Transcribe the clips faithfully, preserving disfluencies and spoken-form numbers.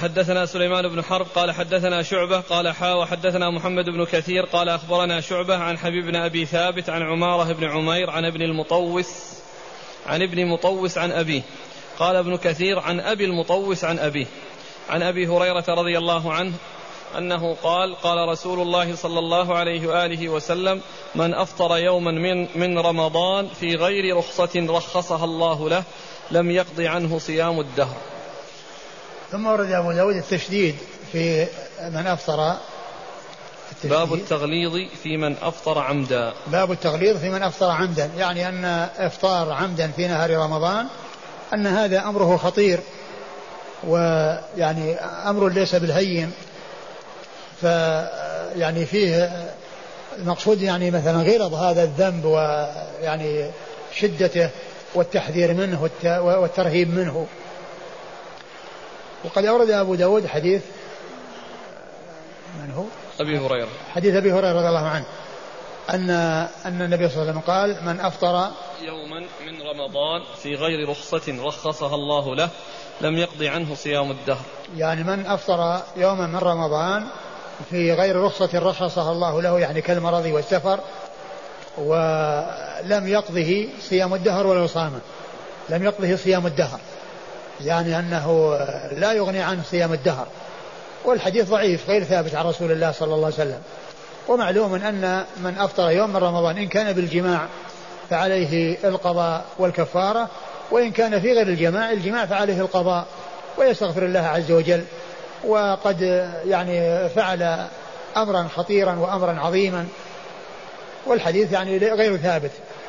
حدثنا سليمان بن حرب قال حدثنا شعبة قال حا وحدثنا محمد بن كثير قال أخبرنا شعبة عن حبيب بن أبي ثابت عن عمارة بن عمير عن ابن المطوس عن ابن مطوس عن أبيه. قال ابن كثير عن أبي المطوس عن أبيه عن أبي هريرة رضي الله عنه أنه قال قال رسول الله صلى الله عليه وآله وسلم من أفطر يوما من, من رمضان في غير رخصة رخصها الله له لم يقض عنه صيام الدهر. ثم ورد أبو داود التشديد في من أفطر. باب التغليظ في من أفطر عمدا. باب التغليظ في من أفطر عمدا، يعني أن إفطار عمدا في نهار رمضان أن هذا أمره خطير، ويعني أمر ليس بالهين، فيعني فيه المقصود يعني مثلا غلظ هذا الذنب ويعني شدته والتحذير منه والترهيب منه. وقد أورد أبو داود حديث من هو؟ أبي هريرة، حديث أبي هريرة رضي الله عنه أن أن النبي صلى الله عليه وسلم قال من أفطر يوما من رمضان في غير رخصة رخصها الله له لم يقض عنه صيام الدهر. يعني من أفطر يوما من رمضان في غير رخصة رخصها الله له، يعني كالمرض والسفر، ولم يقضه صيام الدهر ولو صامه، لم يقضه صيام الدهر، يعني أنه لا يغني عنه صيام الدهر. والحديث ضعيف غير ثابت عن رسول الله صلى الله عليه وسلم. ومعلوم أن من أفطر يوم من رمضان إن كان بالجماع فعليه القضاء والكفارة، وإن كان في غير الجماع الجماع فعليه القضاء ويستغفر الله عز وجل. وقد يعني فعل أمرا خطيرا وأمرا عظيما، والحديث يعني غير ثابت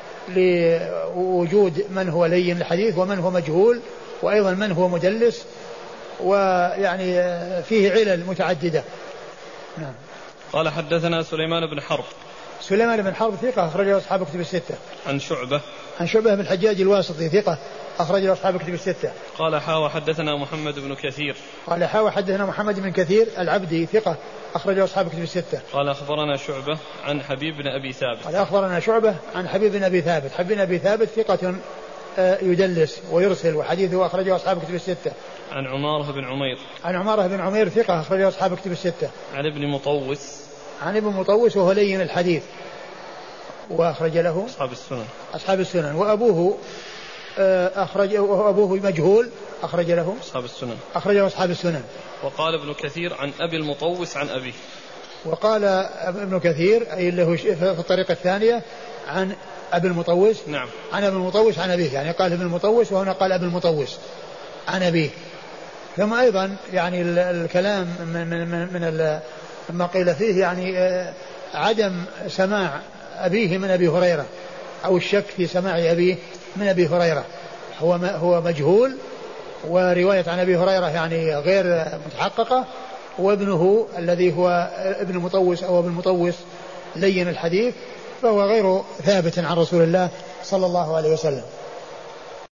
لوجود من هو لين الحديث ومن هو مجهول، وأيضا من هو مدلس، ويعني فيه علل متعددة. نعم. قال حدثنا سليمان بن حرب. سليمان بن حرب ثقة أخرج له أصحاب كتب الستة. عن شعبة. عن شعبة بن الحجاج الواسطي ثقة أخرج له أصحاب كتب الستة. قال حا وحدثنا محمد بن كثير. قال حا وحدثنا محمد بن كثير العبدي ثقة أخرج له أصحاب كتب الستة. قال أخبرنا شعبة عن حبيب بن أبي ثابت. قال أخبرنا شعبة عن حبيب بن أبي ثابت. حبيب بن أبي ثابت ثقة يدلس ويرسل، وحديثه أخرجه أصحاب كتب الستة. عن عمارة بن عمير. عن عمارة بن عمير ثقة أخرجه أصحاب كتب الستة. عن ابن مطوس. عن ابن مطوس وهو لين الحديث وأخرج له أصحاب السنن. أصحاب السنن. وأبوه أخرج وأبوه مجهول أخرج له أصحاب السنن. أخرجه أصحاب السنن. وقال ابن كثير عن أبي المطوس عن أبيه. وقال ابن كثير أي له في الطريقة الثانية عن أبي المطوس. نعم. عن أبي المطوس عن أبيه، يعني قال ابن المطوس وهنا قال أبي المطوس عن أبيه. ثم أيضا يعني الكلام من من من ما قيل فيه يعني عدم سماع أبيه من أبي هريرة، أو الشك في سماع أبيه من أبي هريرة، هو هو مجهول، ورواية عن أبي هريرة يعني غير متحققة، وابنه الذي هو ابن مطوس أو ابن مطوس لين الحديث، فهو غير ثابت عن رسول الله صلى الله عليه وسلم.